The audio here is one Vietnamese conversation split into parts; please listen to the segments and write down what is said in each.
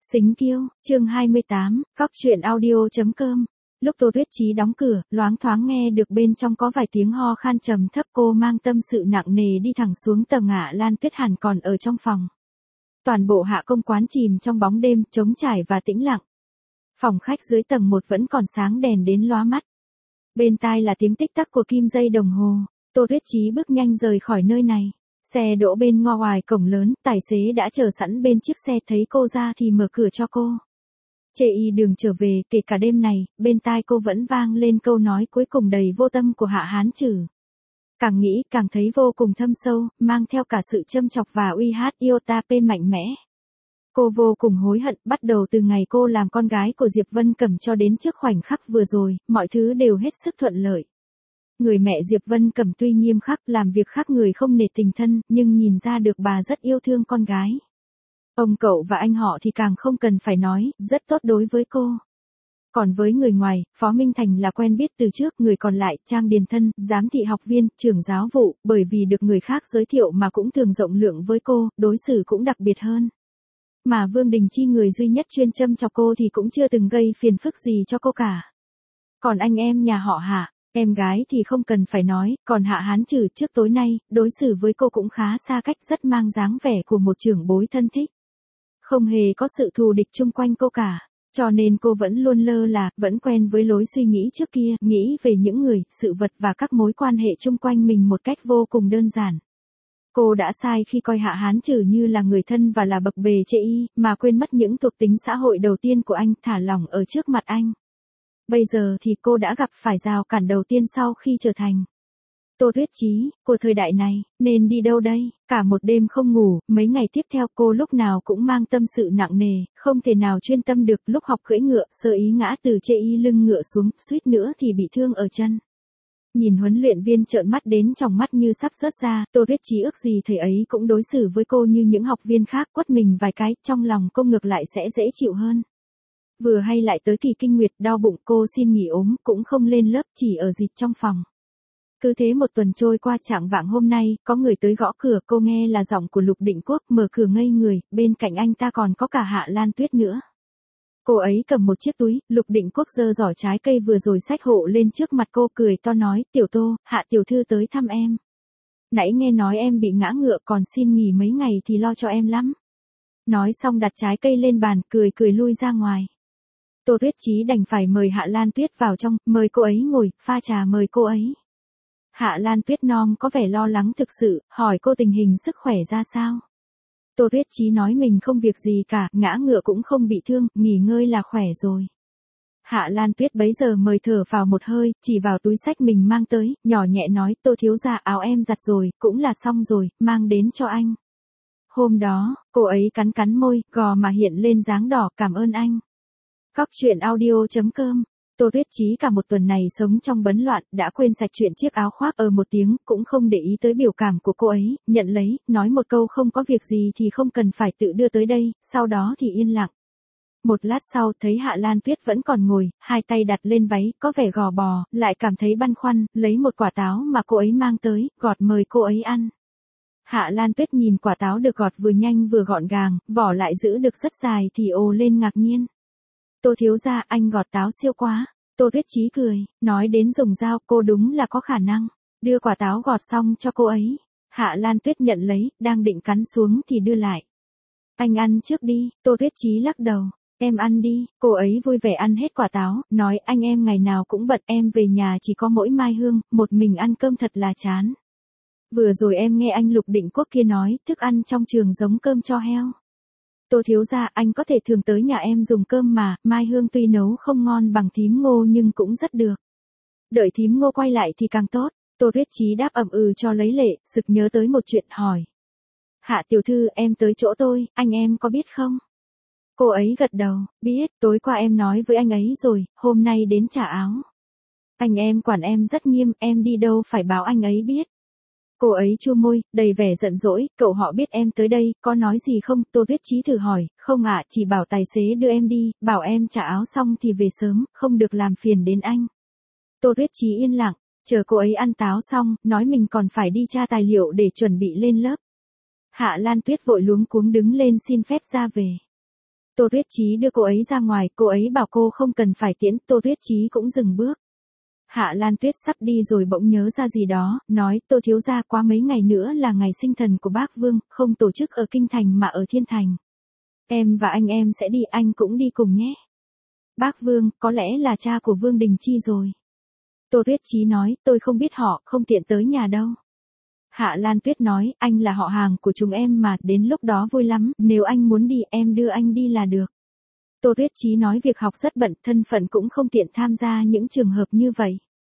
Xính Kiêu, chương 28, cóc truyện audio.com. Lúc Tô Tuyết Chí đóng cửa, loáng thoáng nghe được bên trong có vài tiếng ho khan trầm thấp, cô mang tâm sự nặng nề đi thẳng xuống tầng. Hạ Lan Tuyết hẳn còn ở trong phòng. Toàn bộ Hạ Công quán chìm trong bóng đêm, trống trải và tĩnh lặng. Phòng khách dưới tầng 1 vẫn còn sáng đèn đến lóa mắt. Bên tai là tiếng tích tắc của kim dây đồng hồ. Tô Tuyết Chí bước nhanh rời khỏi nơi này. Xe đỗ bên ngoài cổng lớn, tài xế đã chờ sẵn bên chiếc xe, thấy cô ra thì mở cửa cho cô. Chê y đường trở về, kể cả đêm này, bên tai cô vẫn vang lên câu nói cuối cùng đầy vô tâm của Hạ Hán Trừ. Càng nghĩ càng thấy vô cùng thâm sâu, mang theo cả sự châm chọc và uy hát iota p mạnh mẽ. Cô vô cùng hối hận, bắt đầu từ ngày cô làm con gái của Diệp Vân Cẩm cho đến trước khoảnh khắc vừa rồi, mọi thứ đều hết sức thuận lợi. Người mẹ Diệp Vân Cẩm tuy nghiêm khắc, làm việc khác người không nể tình thân, nhưng nhìn ra được bà rất yêu thương con gái. Ông cậu và anh họ thì càng không cần phải nói, rất tốt đối với cô. Còn với người ngoài, Phó Minh Thành là quen biết từ trước, người còn lại, Trang Điền Thân, giám thị học viên, trưởng giáo vụ, bởi vì được người khác giới thiệu mà cũng thường rộng lượng với cô, đối xử cũng đặc biệt hơn. Mà Vương Đình Chi, người duy nhất chuyên châm chọc cô thì cũng chưa từng gây phiền phức gì cho cô cả. Còn anh em nhà họ Hạ, em gái thì không cần phải nói, còn Hạ Hán Trừ trước tối nay, đối xử với cô cũng khá xa cách, rất mang dáng vẻ của một trưởng bối thân thích. Không hề có sự thù địch chung quanh cô cả, cho nên cô vẫn luôn lơ là, vẫn quen với lối suy nghĩ trước kia, nghĩ về những người, sự vật và các mối quan hệ chung quanh mình một cách vô cùng đơn giản. Cô đã sai khi coi Hạ Hán Trừ như là người thân và là bậc bề chê y, mà quên mất những thuộc tính xã hội đầu tiên của anh, thả lỏng ở trước mặt anh. Bây giờ thì cô đã gặp phải rào cản đầu tiên sau khi trở thành Tô Tuyết Chí của thời đại này, nên đi đâu đây? Cả một đêm không ngủ, mấy ngày tiếp theo cô lúc nào cũng mang tâm sự nặng nề, không thể nào chuyên tâm được. Lúc học cưỡi ngựa, sơ ý ngã từ chê y lưng ngựa xuống, suýt nữa thì bị thương ở chân. Nhìn huấn luyện viên trợn mắt đến tròng mắt như sắp rớt ra, Tô Tuyết Chí ước gì thầy ấy cũng đối xử với cô như những học viên khác, quất mình vài cái, trong lòng cô ngược lại sẽ dễ chịu hơn. Vừa hay lại tới kỳ kinh nguyệt, đau bụng, cô xin nghỉ ốm, cũng không lên lớp, chỉ ở dịch trong phòng. Cứ thế một tuần trôi qua, chạng vạng hôm nay, có người tới gõ cửa, cô nghe là giọng của Lục Định Quốc, mở cửa ngây người, bên cạnh anh ta còn có cả Hạ Lan Tuyết nữa. Cô ấy cầm một chiếc túi, Lục Định Quốc giơ giỏ trái cây vừa rồi xách hộ lên trước mặt cô, cười to nói, Tiểu Tô, Hạ tiểu thư tới thăm em. Nãy nghe nói em bị ngã ngựa, còn xin nghỉ mấy ngày thì lo cho em lắm. Nói xong đặt trái cây lên bàn, cười lui ra ngoài. Tô Tuyết Chí đành phải mời Hạ Lan Tuyết vào trong, mời cô ấy ngồi, pha trà mời cô ấy. Hạ Lan Tuyết non có vẻ lo lắng thực sự, hỏi cô tình hình sức khỏe ra sao. Tô Tuyết Chí nói mình không việc gì cả, ngã ngựa cũng không bị thương, nghỉ ngơi là khỏe rồi. Hạ Lan Tuyết bấy giờ mời thở vào một hơi, chỉ vào túi xách mình mang tới, nhỏ nhẹ nói, Tô thiếu gia, áo em giặt rồi, cũng là xong rồi, mang đến cho anh. Hôm đó, cô ấy cắn môi, gò mà hiện lên dáng đỏ, cảm ơn anh. Cóc truyện audio.com. Tô Tuyết Chí cả một tuần này sống trong bấn loạn, đã quên sạch chuyện chiếc áo khoác ở một tiếng, cũng không để ý tới biểu cảm của cô ấy, nhận lấy, nói một câu không có việc gì thì không cần phải tự đưa tới đây, sau đó thì yên lặng. Một lát sau thấy Hạ Lan Tuyết vẫn còn ngồi, hai tay đặt lên váy, có vẻ gò bò, lại cảm thấy băn khoăn, lấy một quả táo mà cô ấy mang tới, gọt mời cô ấy ăn. Hạ Lan Tuyết nhìn quả táo được gọt vừa nhanh vừa gọn gàng, vỏ lại giữ được rất dài thì ồ lên ngạc nhiên. Tô thiếu gia, anh gọt táo siêu quá. Tô Tuyết Chí cười, nói đến dùng dao, cô đúng là có khả năng. Đưa quả táo gọt xong cho cô ấy. Hạ Lan Tuyết nhận lấy, đang định cắn xuống thì đưa lại. Anh ăn trước đi. Tô Tuyết Chí lắc đầu. Em ăn đi. Cô ấy vui vẻ ăn hết quả táo, nói anh em ngày nào cũng bận, em về nhà chỉ có mỗi Mai Hương, một mình ăn cơm thật là chán. Vừa rồi em nghe anh Lục Định Quốc kia nói, thức ăn trong trường giống cơm cho heo. Tô thiếu gia, anh có thể thường tới nhà em dùng cơm mà, Mai Hương tuy nấu không ngon bằng thím Ngô nhưng cũng rất được. Đợi thím Ngô quay lại thì càng tốt. Tô Tuyết Chí đáp ậm ừ cho lấy lệ, sực nhớ tới một chuyện hỏi. Hạ tiểu thư, em tới chỗ tôi, anh em có biết không? Cô ấy gật đầu, biết, tối qua em nói với anh ấy rồi, hôm nay đến trả áo. Anh em quản em rất nghiêm, em đi đâu phải báo anh ấy biết. Cô ấy chu môi, đầy vẻ giận dỗi, cậu họ biết em tới đây, có nói gì không? Tô Tuyết Chí thử hỏi, không ạ, chỉ bảo tài xế đưa em đi, bảo em trả áo xong thì về sớm, không được làm phiền đến anh. Tô Tuyết Chí yên lặng, chờ cô ấy ăn táo xong, nói mình còn phải đi tra tài liệu để chuẩn bị lên lớp. Hạ Lan Tuyết vội luống cuống đứng lên xin phép ra về. Tô Tuyết Chí đưa cô ấy ra ngoài, cô ấy bảo cô không cần phải tiễn, Tô Tuyết Chí cũng dừng bước. Hạ Lan Tuyết sắp đi rồi bỗng nhớ ra gì đó, nói, Tô thiếu gia, quá mấy ngày nữa là ngày sinh thần của bác Vương, không tổ chức ở Kinh Thành mà ở Thiên Thành. Em và anh em sẽ đi, anh cũng đi cùng nhé. Bác Vương, có lẽ là cha của Vương Đình Chi rồi. Tô Tuyết Chí nói, tôi không biết họ, không tiện tới nhà đâu. Hạ Lan Tuyết nói, anh là họ hàng của chúng em mà, đến lúc đó vui lắm, nếu anh muốn đi, em đưa anh đi là được. Tô Tuyết Chí nói việc học rất bận, thân phận cũng không tiện tham gia những trường hợp như vậy.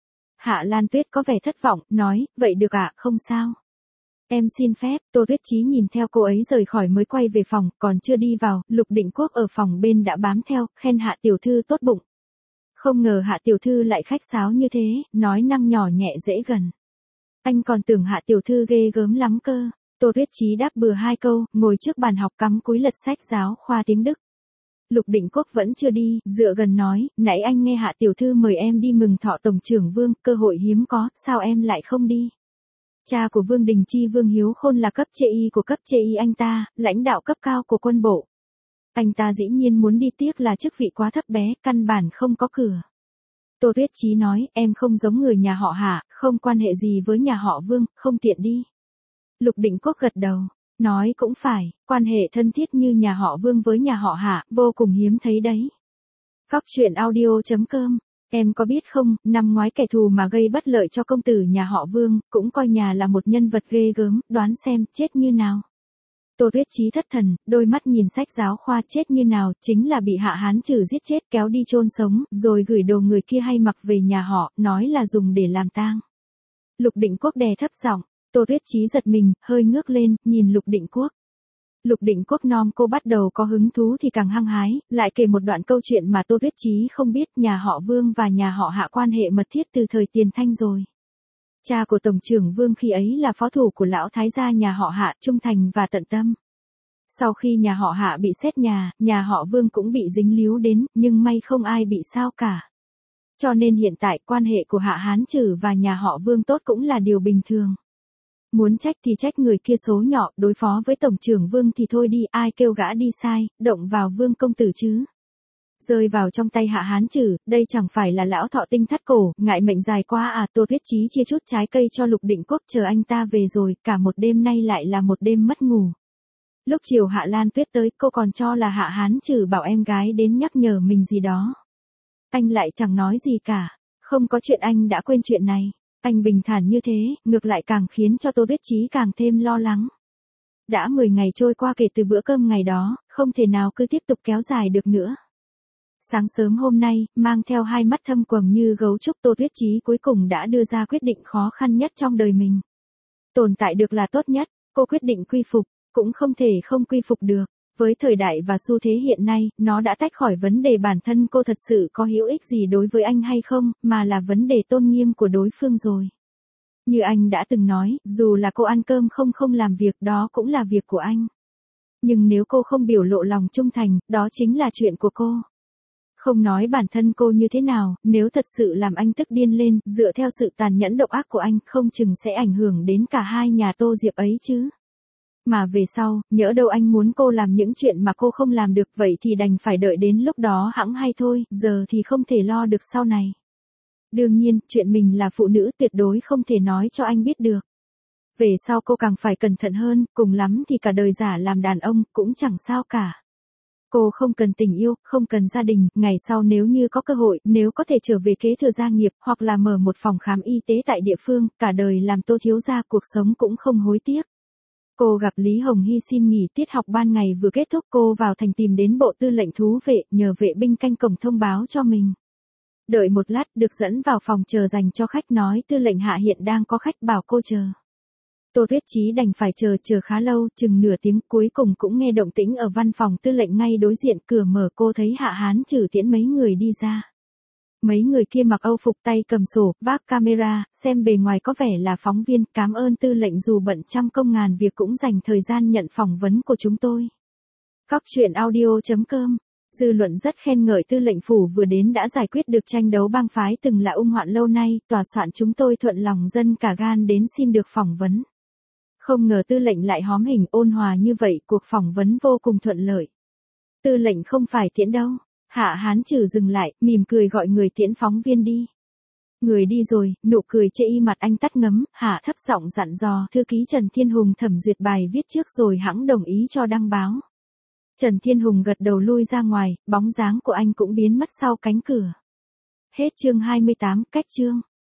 Hạ Lan Tuyết có vẻ thất vọng, nói, vậy được ạ, không sao. Em xin phép, Tô Tuyết Chí nhìn theo cô ấy rời khỏi mới quay về phòng, còn chưa đi vào, Lục Định Quốc ở phòng bên đã bám theo, khen Hạ tiểu thư tốt bụng. Không ngờ Hạ tiểu thư lại khách sáo như thế, nói năng nhỏ nhẹ dễ gần. Anh còn tưởng Hạ tiểu thư ghê gớm lắm cơ. Tô Tuyết Chí đáp bừa hai câu, ngồi trước bàn học cắm cúi lật sách giáo khoa tiếng Đức. Lục Định Quốc vẫn chưa đi, dựa gần nói, nãy anh nghe Hạ tiểu thư mời em đi mừng thọ Tổng trưởng Vương, cơ hội hiếm có, sao em lại không đi? Cha của Vương Đình Chi Vương Hiếu Khôn là cấp chê y của cấp chê y anh ta, lãnh đạo cấp cao của quân bộ. Anh ta dĩ nhiên muốn đi, tiếc là chức vị quá thấp bé, căn bản không có cửa. Tô Tuyết Chí nói, em không giống người nhà họ Hạ, không quan hệ gì với nhà họ Vương, không tiện đi. Lục Định Quốc gật đầu, nói cũng phải, quan hệ thân thiết như nhà họ Vương với nhà họ Hạ, vô cùng hiếm thấy đấy. Góc truyện audio.com. Em có biết không, năm ngoái kẻ thù mà gây bất lợi cho công tử nhà họ Vương, cũng coi nhà là một nhân vật ghê gớm, đoán xem, chết như nào. Tô Tuyết Chí thất thần, đôi mắt nhìn sách giáo khoa, chết như nào, chính là bị Hạ Hán Trừ giết chết, kéo đi chôn sống, rồi gửi đồ người kia hay mặc về nhà họ, nói là dùng để làm tang. Lục Định Quốc đè thấp giọng. Tô Tuyết Chí giật mình, hơi ngước lên, nhìn Lục Định Quốc. Lục Định Quốc nom cô bắt đầu có hứng thú thì càng hăng hái, lại kể một đoạn câu chuyện mà Tô Tuyết Chí không biết, nhà họ Vương và nhà họ Hạ quan hệ mật thiết từ thời Tiền Thanh rồi. Cha của Tổng trưởng Vương khi ấy là phó thủ của lão thái gia nhà họ Hạ, trung thành và tận tâm. Sau khi nhà họ Hạ bị xét nhà họ Vương cũng bị dính líu đến, nhưng may không ai bị sao cả. Cho nên hiện tại quan hệ của Hạ Hán Trừ và nhà họ Vương tốt cũng là điều bình thường. Muốn trách thì trách người kia số nhỏ, đối phó với Tổng trưởng Vương thì thôi đi, ai kêu gã đi sai, động vào Vương công tử chứ. Rơi vào trong tay Hạ Hán Trừ, đây chẳng phải là lão thọ tinh thắt cổ, ngại mệnh dài quá à. Tô Tuyết Chí chia chút trái cây cho Lục Định Quốc, chờ anh ta về rồi, cả một đêm nay lại là một đêm mất ngủ. Lúc chiều Hạ Lan Tuyết tới, cô còn cho là Hạ Hán Trừ bảo em gái đến nhắc nhở mình gì đó. Anh lại chẳng nói gì cả, không có chuyện, anh đã quên chuyện này. Anh bình thản như thế, ngược lại càng khiến cho Tô Tuyết Chí càng thêm lo lắng. Đã 10 ngày trôi qua kể từ bữa cơm ngày đó, không thể nào cứ tiếp tục kéo dài được nữa. Sáng sớm hôm nay, mang theo hai mắt thâm quầng như gấu trúc, Tô Tuyết Chí cuối cùng đã đưa ra quyết định khó khăn nhất trong đời mình. Tồn tại được là tốt nhất, cô quyết định quy phục, cũng không thể không quy phục được. Với thời đại và xu thế hiện nay, nó đã tách khỏi vấn đề bản thân cô thật sự có hữu ích gì đối với anh hay không, mà là vấn đề tôn nghiêm của đối phương rồi. Như anh đã từng nói, dù là cô ăn cơm không làm việc, đó cũng là việc của anh. Nhưng nếu cô không biểu lộ lòng trung thành, đó chính là chuyện của cô. Không nói bản thân cô như thế nào, nếu thật sự làm anh tức điên lên, dựa theo sự tàn nhẫn độc ác của anh, không chừng sẽ ảnh hưởng đến cả hai nhà Tô Diệp ấy chứ. Mà về sau, nhỡ đâu anh muốn cô làm những chuyện mà cô không làm được, vậy thì đành phải đợi đến lúc đó hẵng hay thôi, giờ thì không thể lo được sau này. Đương nhiên, chuyện mình là phụ nữ tuyệt đối không thể nói cho anh biết được. Về sau cô càng phải cẩn thận hơn, cùng lắm thì cả đời giả làm đàn ông, cũng chẳng sao cả. Cô không cần tình yêu, không cần gia đình, ngày sau nếu như có cơ hội, nếu có thể trở về kế thừa gia nghiệp, hoặc là mở một phòng khám y tế tại địa phương, cả đời làm Tô thiếu gia, cuộc sống cũng không hối tiếc. Cô gặp Lý Hồng Hy xin nghỉ tiết học ban ngày vừa kết thúc, cô vào thành tìm đến bộ tư lệnh thú vệ, nhờ vệ binh canh cổng thông báo cho mình. Đợi một lát, được dẫn vào phòng chờ dành cho khách, nói tư lệnh Hạ hiện đang có khách, bảo cô chờ. Tô Tuyết Chí đành phải chờ khá lâu, chừng nửa tiếng, cuối cùng cũng nghe động tĩnh ở văn phòng tư lệnh ngay đối diện, cửa mở, cô thấy Hạ Hán Trừ tiễn mấy người đi ra. Mấy người kia mặc âu phục, tay cầm sổ, vác camera, xem bề ngoài có vẻ là phóng viên, cảm ơn tư lệnh dù bận trăm công ngàn việc cũng dành thời gian nhận phỏng vấn của chúng tôi. Góc truyện audio.com. Dư luận rất khen ngợi tư lệnh phủ vừa đến đã giải quyết được tranh đấu bang phái từng là ung hoạn lâu nay, tòa soạn chúng tôi thuận lòng dân cả gan đến xin được phỏng vấn. Không ngờ tư lệnh lại hóm hình ôn hòa như vậy, cuộc phỏng vấn vô cùng thuận lợi. Tư lệnh không phải tiễn đâu. Hạ Hán Trừ dừng lại, mỉm cười gọi người tiễn phóng viên đi. Người đi rồi, nụ cười chê y mặt anh tắt ngấm, Hạ thấp giọng dặn dò thư ký Trần Thiên Hùng thẩm duyệt bài viết trước rồi hẵng đồng ý cho đăng báo. Trần Thiên Hùng gật đầu lui ra ngoài, bóng dáng của anh cũng biến mất sau cánh cửa. Hết chương 28, cách chương.